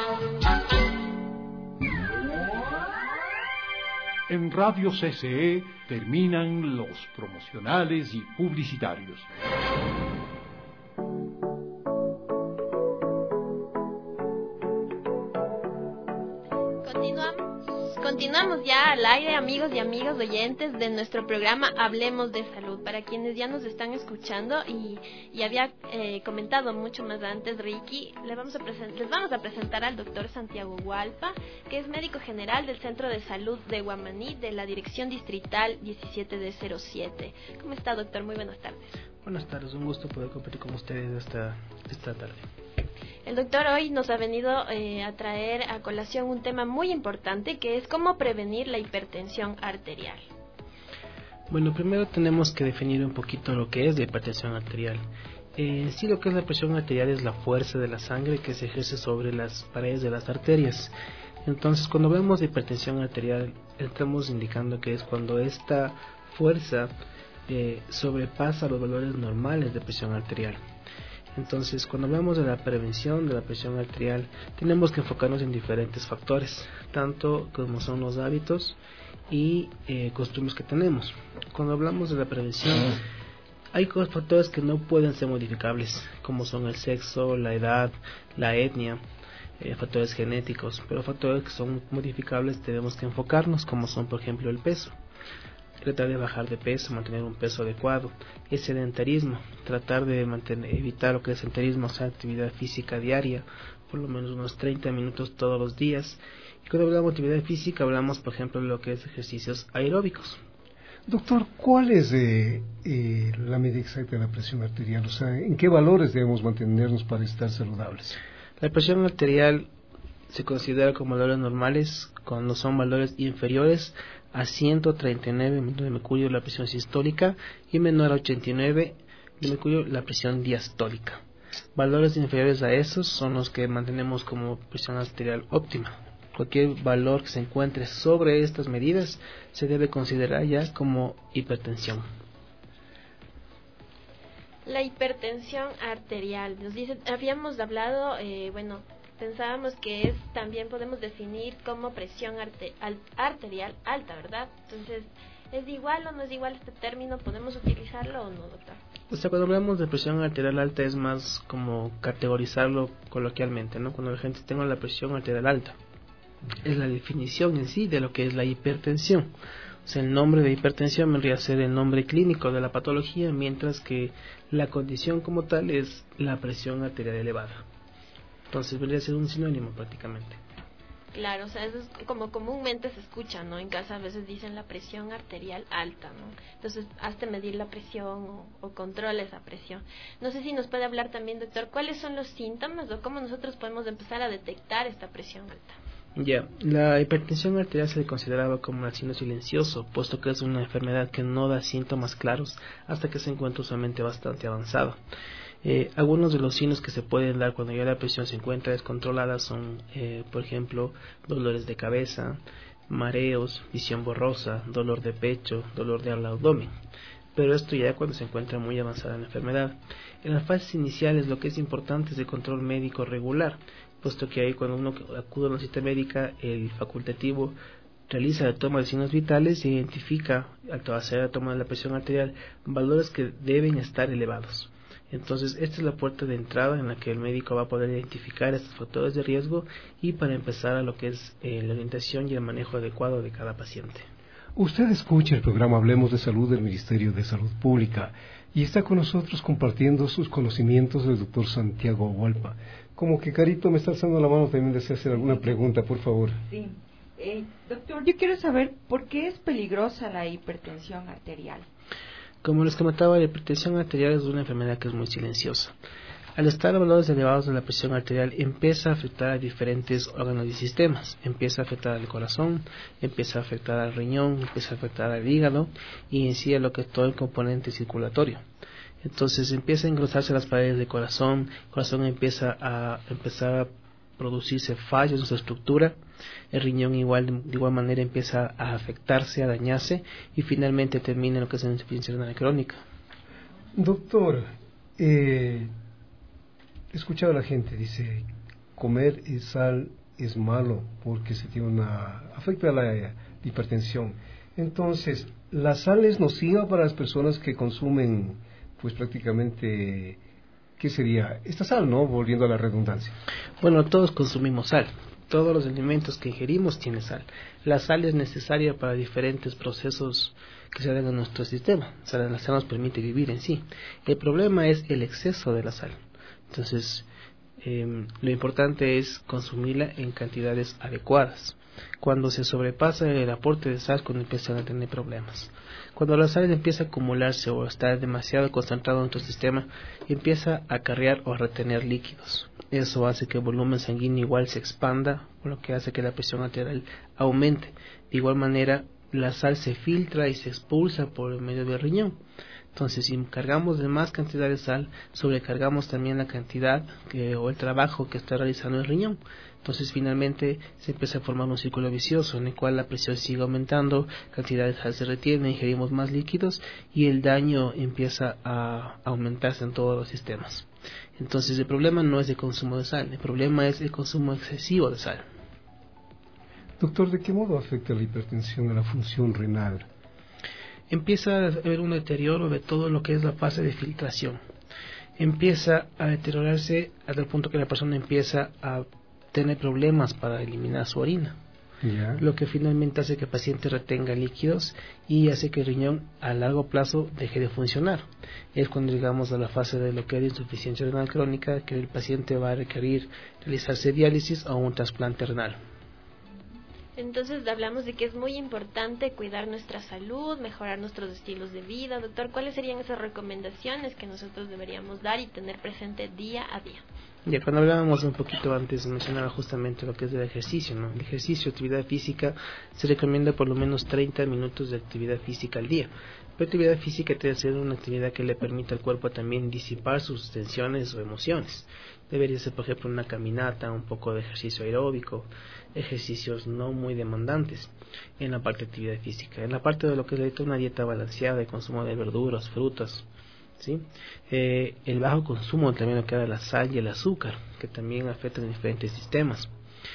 En Radio CCE terminan los promocionales y publicitarios. Continuamos ya al aire, amigos y amigas oyentes de nuestro programa Hablemos de Salud. Para quienes ya nos están escuchando y había comentado mucho más antes, Ricky, les vamos a presentar al doctor Santiago Hualpa, que es médico general del Centro de Salud de Guamaní, de la Dirección Distrital 17D07. ¿Cómo está, doctor? Muy buenas tardes. Buenas tardes, un gusto poder compartir con ustedes esta tarde. El doctor hoy nos ha venido a traer a colación un tema muy importante, que es cómo prevenir la hipertensión arterial. Bueno, primero tenemos que definir un poquito lo que es la hipertensión arterial. Sí, lo que es la presión arterial es la fuerza de la sangre que se ejerce sobre las paredes de las arterias. Entonces, cuando hablamos de hipertensión arterial, estamos indicando que es cuando esta fuerza sobrepasa los valores normales de presión arterial. Entonces, cuando hablamos de la prevención de la presión arterial, tenemos que enfocarnos en diferentes factores, tanto como son los hábitos y costumbres que tenemos. Cuando hablamos de la prevención, hay factores que no pueden ser modificables, como son el sexo, la edad, la etnia, factores genéticos, pero factores que son modificables tenemos que enfocarnos, como son, por ejemplo, el peso. tratar de bajar de peso, mantener un peso adecuado. El sedentarismo, tratar de evitar lo que es sedentarismo, o sea, actividad física diaria, por lo menos unos 30 minutos todos los días. Y cuando hablamos de actividad física, hablamos, por ejemplo, de lo que es ejercicios aeróbicos. Doctor, ¿cuál es la medida exacta de la presión arterial? O sea, ¿en qué valores debemos mantenernos para estar saludables? La presión arterial se considera como valores normales cuando son valores inferiores a 139 milímetros de mercurio la presión sistólica y menor a 89 de mercurio la presión diastólica. Valores inferiores a esos son los que mantenemos como presión arterial óptima. Cualquier valor que se encuentre sobre estas medidas se debe considerar ya como hipertensión. La hipertensión arterial, nos dice, habíamos hablado, pensábamos que también podemos definir como presión arterial alta, ¿verdad? Entonces, ¿es igual o no es igual este término? ¿Podemos utilizarlo o no, doctor? O sea, cuando hablamos de presión arterial alta es más como categorizarlo coloquialmente, ¿no? Cuando la gente tenga la presión arterial alta, es la definición en sí de lo que es la hipertensión. O sea, el nombre de hipertensión vendría a ser el nombre clínico de la patología, mientras que la condición como tal es la presión arterial elevada. Entonces vendría a ser un sinónimo prácticamente. Claro, o sea, eso es como comúnmente se escucha, ¿no? En casa a veces dicen la presión arterial alta, ¿no? Entonces, hazte medir la presión o controla esa presión. No sé si nos puede hablar también, doctor, ¿cuáles son los síntomas o cómo nosotros podemos empezar a detectar esta presión alta? Ya, la hipertensión arterial se le consideraba como un signo silencioso, puesto que es una enfermedad que no da síntomas claros hasta que se encuentra usualmente bastante avanzada. Algunos de los signos que se pueden dar cuando ya la presión se encuentra descontrolada son, por ejemplo, dolores de cabeza, mareos, visión borrosa, dolor de pecho, dolor del abdomen. Pero esto ya cuando se encuentra muy avanzada la enfermedad. En las fases iniciales lo que es importante es el control médico regular, puesto que ahí cuando uno acude a una cita médica, el facultativo realiza la toma de signos vitales e identifica, al hacer la toma de la presión arterial, valores que deben estar elevados. Entonces, esta es la puerta de entrada en la que el médico va a poder identificar estos factores de riesgo y para empezar a lo que es la orientación y el manejo adecuado de cada paciente. Usted escucha el programa Hablemos de Salud del Ministerio de Salud Pública y está con nosotros compartiendo sus conocimientos el doctor Santiago Hualpa. Como que Carito me está alzando la mano, también desea hacer alguna pregunta, por favor. Sí. Doctor, yo quiero saber por qué es peligrosa la hipertensión arterial. Como les comentaba, la hipertensión arterial es una enfermedad que es muy silenciosa. Al estar a valores elevados de la presión arterial, empieza a afectar a diferentes órganos y sistemas. Empieza a afectar al corazón, empieza a afectar al riñón, empieza a afectar al hígado y en sí a lo que es todo el componente circulatorio. Entonces empieza a engrosarse las paredes del corazón, el corazón empieza a producirse fallos en su estructura, el riñón de igual manera empieza a afectarse, a dañarse y finalmente termina en lo que es la insuficiencia renal crónica. Doctor, he escuchado a la gente, dice, comer sal es malo porque afecta a la hipertensión. Entonces, ¿la sal es nociva para las personas que consumen, pues prácticamente, qué sería esta sal, ¿no? Volviendo a la redundancia. Bueno, todos consumimos sal. Todos los alimentos que ingerimos tienen sal. La sal es necesaria para diferentes procesos que se dan en nuestro sistema. O sea, la sal nos permite vivir en sí. El problema es el exceso de la sal. Entonces, lo importante es consumirla en cantidades adecuadas. Cuando se sobrepasa el aporte de sal, cuando empiezan a tener problemas. Cuando la sal empieza a acumularse o está demasiado concentrado en nuestro sistema, empieza a acarrear o a retener líquidos. Eso hace que el volumen sanguíneo igual se expanda, lo que hace que la presión arterial aumente. De igual manera, la sal se filtra y se expulsa por el medio del riñón. Entonces, si cargamos de más cantidad de sal, sobrecargamos también la cantidad o el trabajo que está realizando el riñón. Entonces, finalmente, se empieza a formar un círculo vicioso en el cual la presión sigue aumentando, cantidad de sal se retiene, ingerimos más líquidos y el daño empieza a aumentarse en todos los sistemas. Entonces, el problema no es el consumo de sal, el problema es el consumo excesivo de sal. Doctor, ¿de qué modo afecta la hipertensión a la función renal? Empieza a haber un deterioro de todo lo que es la fase de filtración. Empieza a deteriorarse hasta el punto que la persona empieza a tener problemas para eliminar su orina. lo que finalmente hace que el paciente retenga líquidos y hace que el riñón a largo plazo deje de funcionar. Es cuando llegamos a la fase de lo que es insuficiencia renal crónica, que el paciente va a requerir realizarse diálisis o un trasplante renal. Entonces hablamos de que es muy importante cuidar nuestra salud, mejorar nuestros estilos de vida. Doctor, ¿cuáles serían esas recomendaciones que nosotros deberíamos dar y tener presente día a día? Ya, cuando hablábamos un poquito antes, mencionaba justamente lo que es el ejercicio, ¿no? El ejercicio, actividad física, se recomienda por lo menos 30 minutos de actividad física al día. Pero actividad física debe ser una actividad que le permita al cuerpo también disipar sus tensiones o emociones. Debería ser, por ejemplo, una caminata, un poco de ejercicio aeróbico, ejercicios no muy demandantes en la parte de actividad física. En la parte de lo que es una dieta balanceada, el consumo de verduras, frutas, ¿sí? El bajo consumo también lo que da la sal y el azúcar, que también afectan diferentes sistemas.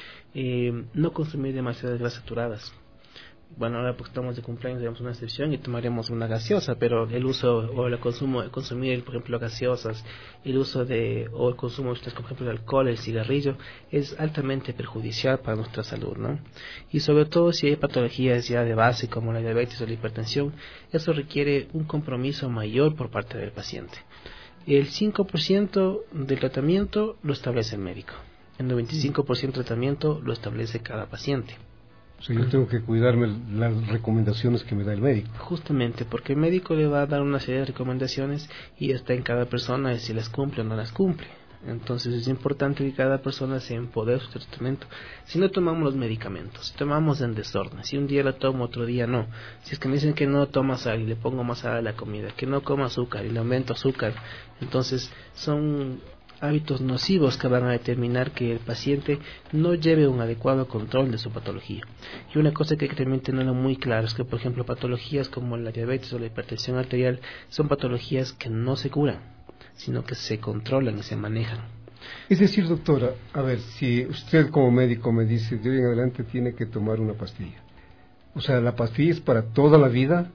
No consumir demasiadas grasas saturadas. Bueno, ahora porque estamos de cumpleaños tenemos una excepción y tomaremos una gaseosa, pero el uso o el consumir, por ejemplo, gaseosas, el consumo, por ejemplo, el alcohol, el cigarrillo, es altamente perjudicial para nuestra salud, ¿no? Y sobre todo si hay patologías ya de base como la diabetes o la hipertensión, eso requiere un compromiso mayor por parte del paciente. El 5% del tratamiento lo establece el médico, el 95% del tratamiento lo establece cada paciente. O sea, yo tengo que cuidarme las recomendaciones que me da el médico. Justamente, porque el médico le va a dar una serie de recomendaciones y está en cada persona si las cumple o no las cumple. Entonces es importante que cada persona se empodere de su tratamiento. Si no tomamos los medicamentos, si tomamos en desorden, si un día lo tomo, otro día no. Si es que me dicen que no toma sal y le pongo más sal a la comida, que no coma azúcar y le aumento azúcar, entonces son hábitos nocivos que van a determinar que el paciente no lleve un adecuado control de su patología. Y una cosa que hay que también tenerlo muy claro es que, por ejemplo, patologías como la diabetes o la hipertensión arterial son patologías que no se curan, sino que se controlan y se manejan. Es decir, doctora, a ver, si usted como médico me dice de hoy en adelante tiene que tomar una pastilla, o sea, la pastilla es para toda la vida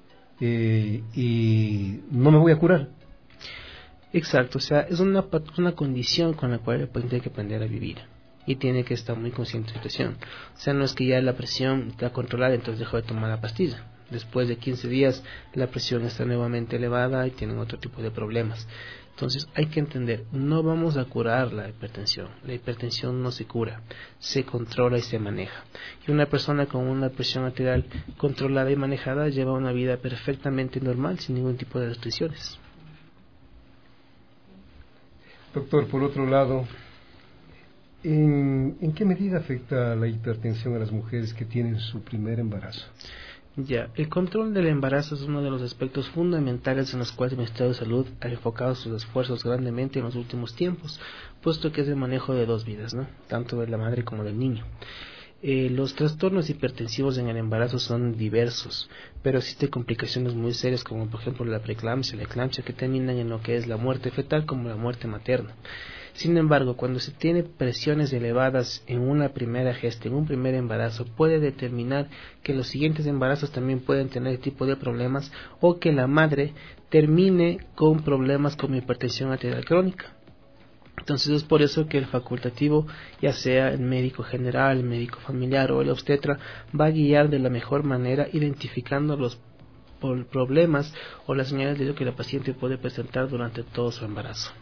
y no me voy a curar. Exacto, o sea, es una condición con la cual el paciente tiene que aprender a vivir y tiene que estar muy consciente de la situación. O sea, no es que ya la presión está controlada, entonces dejó de tomar la pastilla. Después de 15 días la presión está nuevamente elevada y tienen otro tipo de problemas. Entonces hay que entender, no vamos a curar la hipertensión no se cura, se controla y se maneja. Y una persona con una presión arterial controlada y manejada lleva una vida perfectamente normal sin ningún tipo de restricciones. Doctor, por otro lado, ¿en qué medida afecta la hipertensión a las mujeres que tienen su primer embarazo? Ya, el control del embarazo es uno de los aspectos fundamentales en los cuales el Ministerio de Salud ha enfocado sus esfuerzos grandemente en los últimos tiempos, puesto que es el manejo de dos vidas, ¿no? Tanto de la madre como del niño. Los trastornos hipertensivos en el embarazo son diversos, pero existen complicaciones muy serias como por ejemplo la preeclampsia, la eclampsia, que terminan en lo que es la muerte fetal como la muerte materna. Sin embargo, cuando se tiene presiones elevadas en una primera gesta, en un primer embarazo, puede determinar que los siguientes embarazos también pueden tener este tipo de problemas o que la madre termine con problemas como hipertensión arterial crónica. Entonces es por eso que el facultativo, ya sea el médico general, el médico familiar o el obstetra, va a guiar de la mejor manera identificando los problemas o las señales de lo que la paciente puede presentar durante todo su embarazo.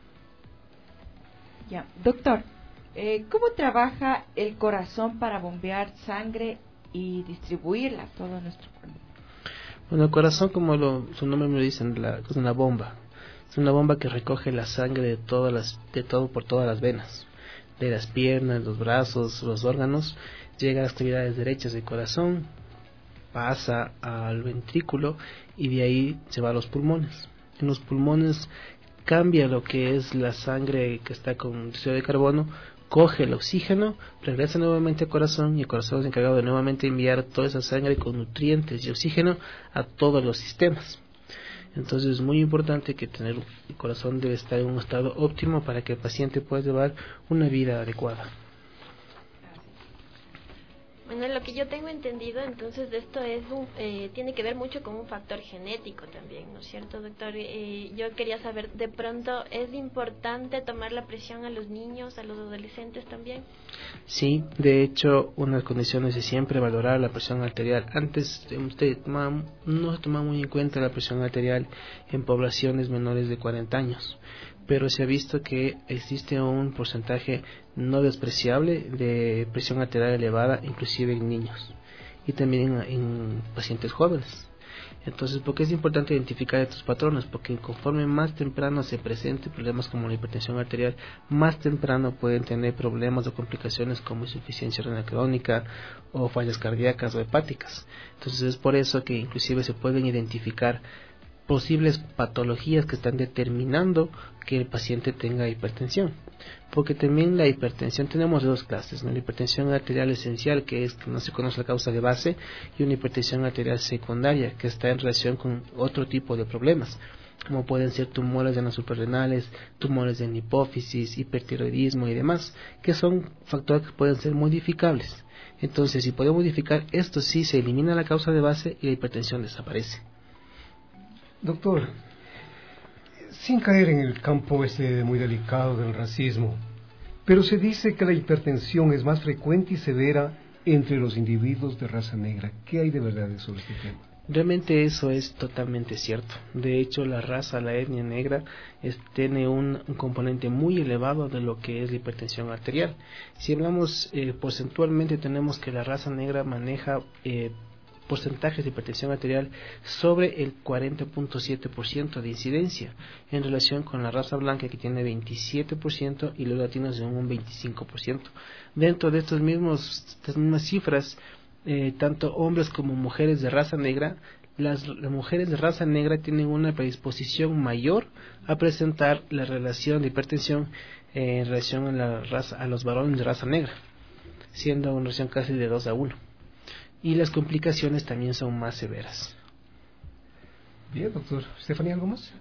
Ya, doctor, ¿cómo trabaja el corazón para bombear sangre y distribuirla a todo nuestro cuerpo? Bueno, el corazón, como su nombre me lo dice, es una bomba. Es una bomba que recoge la sangre por todas las venas, de las piernas, los brazos, los órganos, llega a las extremidades derechas del corazón, pasa al ventrículo y de ahí se va a los pulmones. En los pulmones cambia lo que es la sangre que está con dióxido de carbono, coge el oxígeno, regresa nuevamente al corazón y el corazón es encargado de nuevamente enviar toda esa sangre con nutrientes y oxígeno a todos los sistemas. Entonces es muy importante que el corazón debe estar en un estado óptimo para que el paciente pueda llevar una vida adecuada. Bueno, lo que yo tengo entendido, entonces, de esto es tiene que ver mucho con un factor genético también, ¿no es cierto, doctor? Yo quería saber, de pronto, ¿es importante tomar la presión a los niños, a los adolescentes también? Sí, de hecho, una de las condiciones es siempre valorar la presión arterial. Antes no se tomaba muy en cuenta la presión arterial en poblaciones menores de 40 años. Pero se ha visto que existe un porcentaje no despreciable de presión arterial elevada, inclusive en niños y también en pacientes jóvenes. Entonces, ¿por qué es importante identificar estos patrones? Porque conforme más temprano se presenten problemas como la hipertensión arterial, más temprano pueden tener problemas o complicaciones como insuficiencia renal crónica o fallas cardíacas o hepáticas. Entonces, es por eso que inclusive se pueden identificar posibles patologías que están determinando que el paciente tenga hipertensión, porque también la hipertensión tenemos dos clases, ¿no? La hipertensión arterial esencial, que es que no se conoce la causa de base, y una hipertensión arterial secundaria, que está en relación con otro tipo de problemas, como pueden ser tumores de las suprarrenales, tumores en hipófisis, hipertiroidismo y demás, que son factores que pueden ser modificables. Entonces, si podemos modificar esto, sí se elimina la causa de base y la hipertensión desaparece. Doctor, sin caer en el campo muy delicado del racismo, pero se dice que la hipertensión es más frecuente y severa entre los individuos de raza negra. ¿Qué hay de verdad sobre este tema? Realmente eso es totalmente cierto. De hecho, la raza, la etnia negra, tiene un componente muy elevado de lo que es la hipertensión arterial. Si hablamos porcentualmente, tenemos que la raza negra maneja porcentajes de hipertensión arterial sobre el 40.7% de incidencia en relación con la raza blanca, que tiene 27%, y los latinos en un 25%. Dentro de estas mismas cifras, tanto hombres como mujeres de raza negra, las mujeres de raza negra tienen una predisposición mayor a presentar la relación de hipertensión en relación a los varones de raza negra, siendo una relación casi de 2-1. Y las complicaciones también son más severas. Bien, doctor. ¿Estefanía, algo más?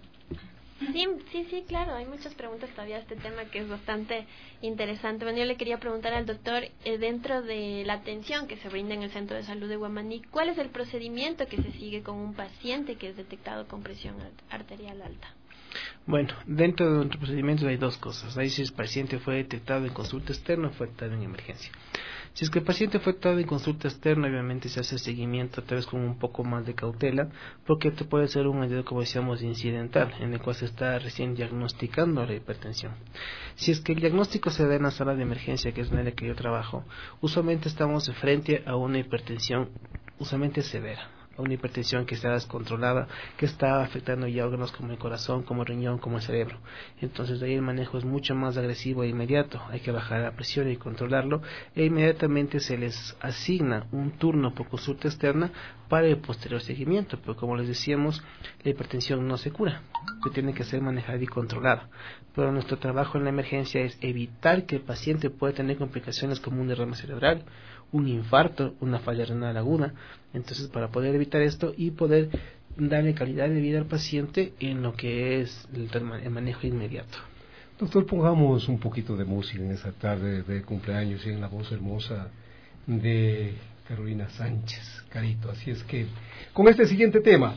Sí, claro. Hay muchas preguntas todavía a este tema que es bastante interesante. Bueno, yo le quería preguntar al doctor, dentro de la atención que se brinda en el Centro de Salud de Huamaní, ¿cuál es el procedimiento que se sigue con un paciente que es detectado con presión arterial alta? Bueno, dentro de nuestro procedimiento hay dos cosas. Ahí si el paciente fue detectado en consulta externa o fue detectado en emergencia. Si es que el paciente fue tratado en consulta externa, obviamente se hace seguimiento tal vez con un poco más de cautela, porque esto puede ser un hallazgo, como decíamos, incidental, en el cual se está recién diagnosticando la hipertensión. Si es que el diagnóstico se da en la sala de emergencia, que es en la que yo trabajo, usualmente estamos frente a una hipertensión usualmente severa, una hipertensión que está descontrolada, que está afectando ya órganos como el corazón, como el riñón, como el cerebro. Entonces de ahí el manejo es mucho más agresivo e inmediato. Hay que bajar la presión y controlarlo, e inmediatamente se les asigna un turno por consulta externa para el posterior seguimiento. Pero como les decíamos, la hipertensión no se cura, se tiene que ser manejada y controlada. Pero nuestro trabajo en la emergencia es evitar que el paciente pueda tener complicaciones como un derrame cerebral, un infarto, una falla renal aguda. Entonces, para poder evitar esto y poder darle calidad de vida al paciente en lo que es el manejo inmediato. Doctor, pongamos un poquito de música en esta tarde de cumpleaños y en la voz hermosa de Carolina Sánchez, Carito. Así es que, con este siguiente tema,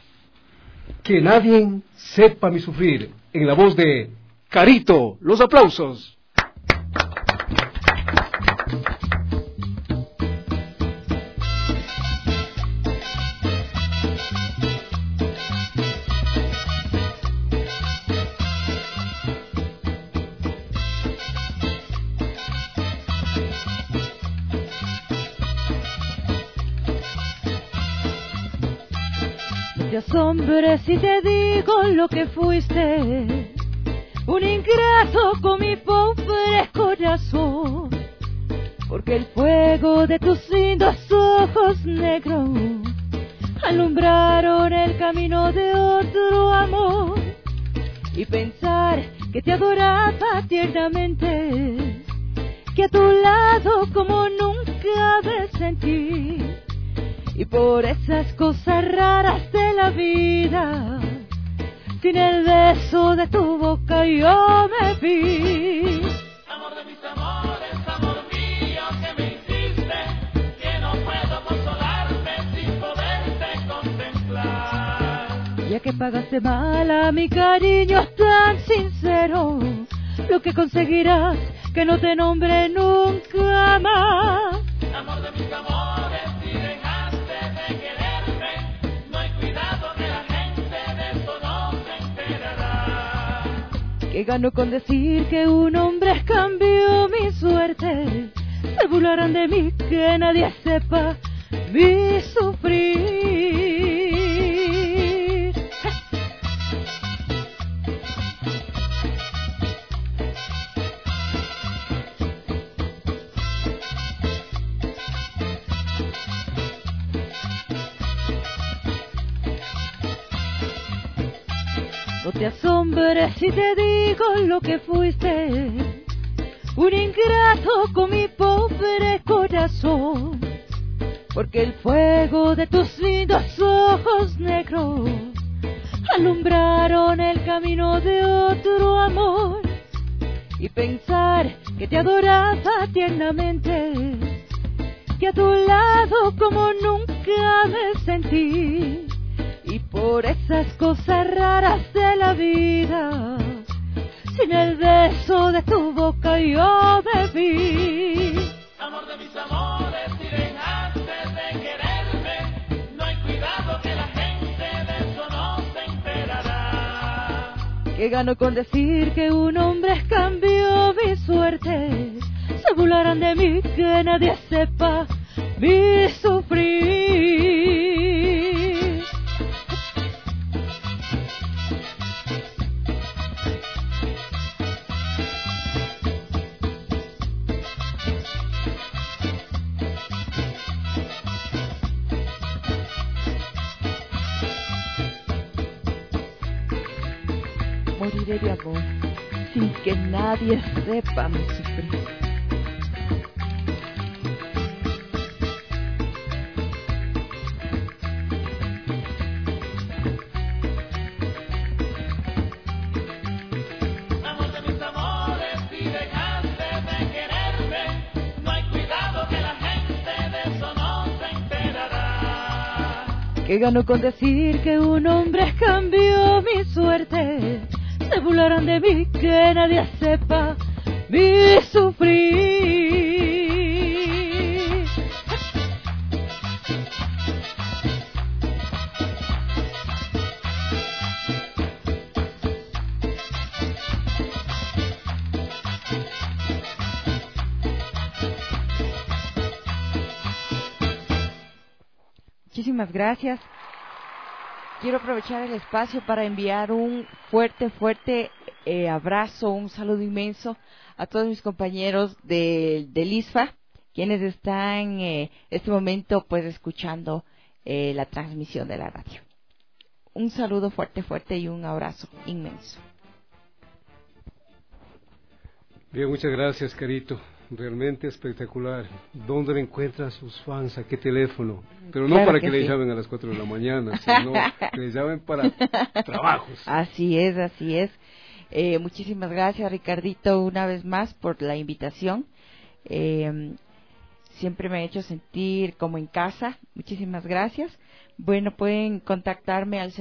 Que nadie sepa mi sufrir, en la voz de Carito. Los aplausos. Te asombres si te digo lo que fuiste, un ingrato con mi pobre corazón, porque el fuego de tus lindos ojos negros alumbraron el camino de otro amor, y pensar que te adoraba tiernamente, que a tu lado como nunca me sentí. Y por esas cosas raras de la vida, sin el beso de tu boca yo me vi. Amor de mis amores, amor mío, que me hiciste, que Ya que pagaste mal a mi cariño tan sincero, lo que conseguirás que no te nombre nunca más. Amor de mis amores, si dejaste de quererme, no hay cuidado que la gente de eso no se enterará. ¿Qué gano con decir que un hombre cambió mi suerte? Se burlarán de mí, que nadie sepa mi sufrir. No te asombres si te digo lo que fuiste, un ingrato con mi pobre corazón, porque el fuego de tus lindos ojos negros alumbraron el camino de otro amor, y pensar que te adoraba tiernamente, que a tu lado como nunca me sentí, y por esas cosas raras de la vida, sin el beso de tu boca yo me vi. Amor de mis amores, si dejaste de quererme, no hay cuidado que la gente de eso no se enterará. ¿Qué gano con decir que un hombre cambió mi suerte? Se burlarán de mí, que nadie sepa mi sufrir. Moriré de amor, sin que nadie sepa mi sufrir. Amor de mis amores, si dejaste de quererme, no hay cuidado que la gente de eso no se enterará. ¿Qué gano con decir que un hombre cambió mi suerte? Se burlarán de mí, que nadie sepa mi sufrir. Muchísimas gracias. Quiero aprovechar el espacio para enviar un fuerte abrazo, un saludo inmenso a todos mis compañeros del ISFA, quienes están en este momento pues escuchando la transmisión de la radio. Un saludo fuerte y un abrazo inmenso. Bien, muchas gracias, Carito. Realmente espectacular. ¿Dónde le encuentran sus fans? ¿A qué teléfono? Pero no Claro para que le sí. llamen a las 4 de la mañana, sino que le llamen para trabajos. Así es. Muchísimas gracias, Ricardito, una vez más por la invitación. Siempre me ha hecho sentir como en casa. Muchísimas gracias. Bueno, pueden contactarme al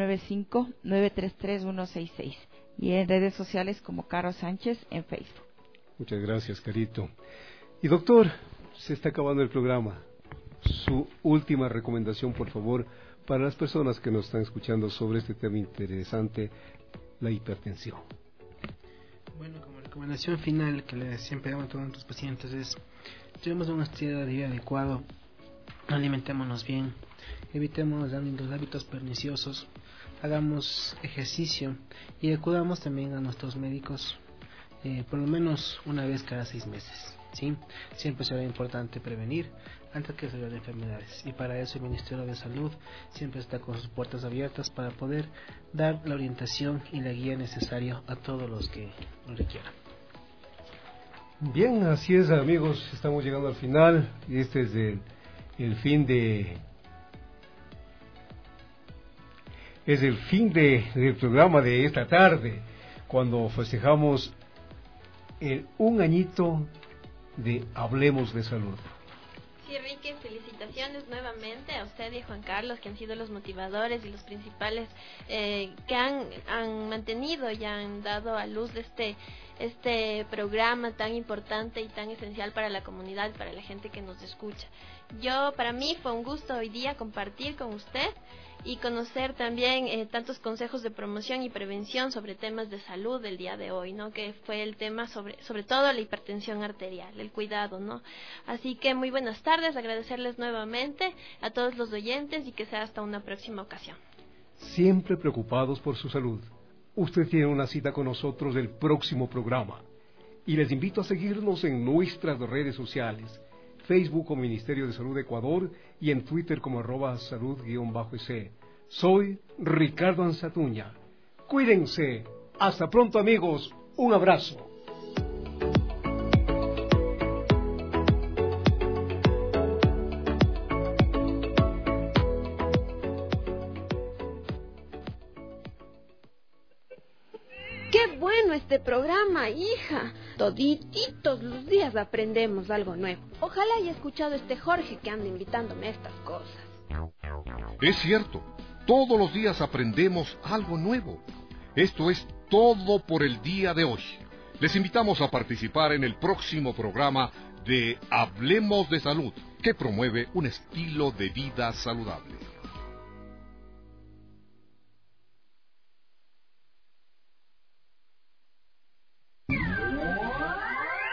0995-933-166 y en redes sociales como Caro Sánchez en Facebook. Muchas gracias, Carito. Y doctor, se está acabando el programa. Su última recomendación, por favor, para las personas que nos están escuchando sobre este tema interesante, la hipertensión. Bueno, como recomendación final que siempre damos a todos nuestros pacientes es: llevemos un estilo de vida adecuado, alimentémonos bien, evitemos los hábitos perniciosos, hagamos ejercicio y acudamos también a nuestros médicos por lo menos una vez cada 6 meses, ¿sí? Siempre será importante prevenir antes que se vean enfermedades, y para eso el Ministerio de Salud siempre está con sus puertas abiertas para poder dar la orientación y la guía necesaria a todos los que lo requieran. Bien, así es, amigos, estamos llegando al final y este es el fin del programa de esta tarde, cuando festejamos un añito de Hablemos de Salud. Sí, Ricky, que felicitaciones nuevamente a usted y a Juan Carlos, que han sido los motivadores y los principales que han mantenido y han dado a luz de este programa tan importante y tan esencial para la comunidad, para la gente que nos escucha. Para mí fue un gusto hoy día compartir con usted y conocer también tantos consejos de promoción y prevención sobre temas de salud del día de hoy, ¿no? Que fue el tema sobre todo la hipertensión arterial, el cuidado, ¿no? Así que muy buenas tardes, agradecerles nuevamente a todos los oyentes y que sea hasta una próxima ocasión. Siempre preocupados por su salud. Usted tiene una cita con nosotros del próximo programa y les invito a seguirnos en nuestras redes sociales, Facebook como Ministerio de Salud de Ecuador y en Twitter como @salud_EC. Soy Ricardo Anzatuña. Cuídense. Hasta pronto, amigos. Un abrazo. ¡Qué bueno este programa, hija! Todititos los días aprendemos algo nuevo. Ojalá haya escuchado Jorge que anda invitándome a estas cosas. Es cierto, todos los días aprendemos algo nuevo. Esto es todo por el día de hoy. Les invitamos a participar en el próximo programa de Hablemos de Salud, que promueve un estilo de vida saludable.